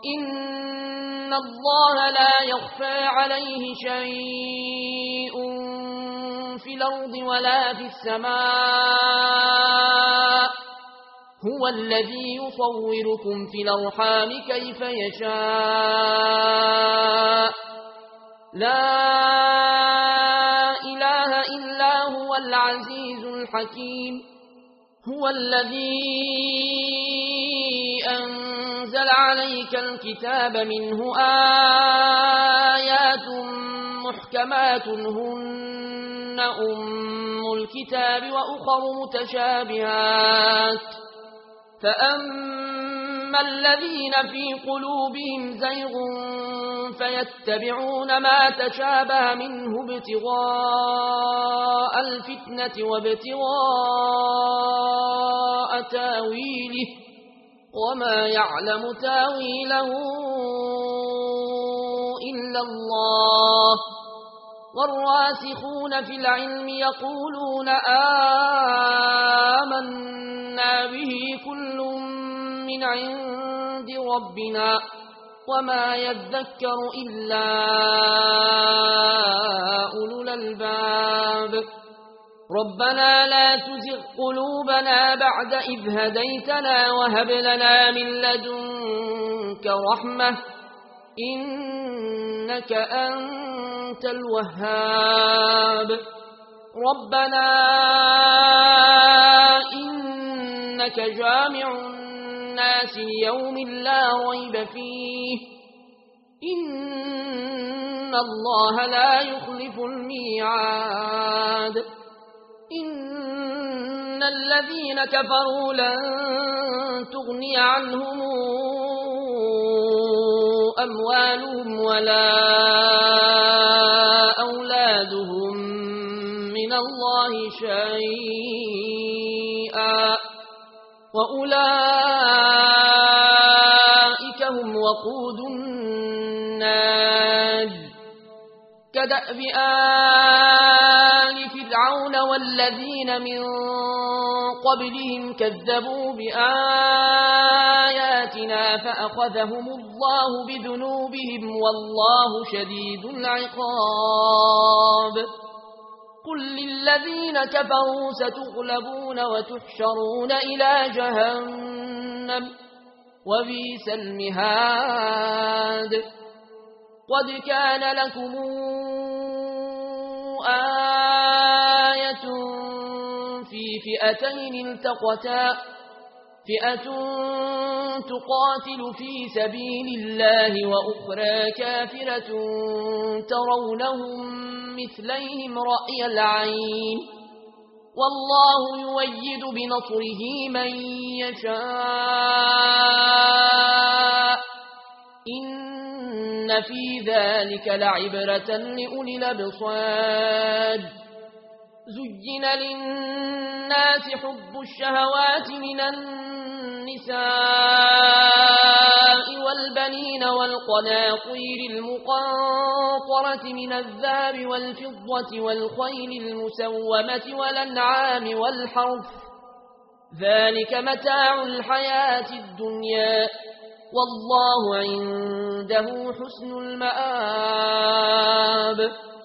إن الله لا يخفى عليه شيء في الأرض ولا في السماء هو الذي يصوركم في الأرحام كيف يشاء لا إله إلا هو العزيز الحكيم هو الذي أنزل عليك الكتاب منه آيات محكمات هن أم الكتاب وأخر متشابهات فأما الذين في قلوبهم زيغ فيتبعون ما تشابه منه ابتغاء الفتنة وابتغاء تاويله وما يعلم تاويله إلا الله والراسخون في العلم يقولون آمنا به كل من عند ربنا وما يذكر إلا أولو الألباب ربنا لا تزغ قلوبنا بعد إذ هديتنا وهب لنا من لدنك رحمة إنك أنت الوهاب ربنا إنك جامع الناس يوم لا ريب فيه إن الله لا يخلف الميعاد إن الذين كفروا لن تغني عنهم أموالهم ولا أولادهم من الله شيئا وأولئك هم وقود النار كدأب آل فرعون والذين من قبلهم كذبوا بآياتنا فأخذهم الله بذنوبهم والله شديد العقاب قل للذين كفروا ستغلبون وتحشرون إلى جهنم وبئس المهاد قد كان لكم آية في فئتين التقتا فئة تقاتل في سبيل الله وأخرى كافرة ترونهم مثليهم رأي العين والله يؤيد بنصره من يشاء إن في ذلك لعبرة لأولي الأبصار زين للناس حب الشهوات من النساء والبنين والقناطير المقنطرة من الذهب والفضة والخيل المسومة والأنعام والحرث ذلك متاع الحياة الدنيا والله عنده حسن المآب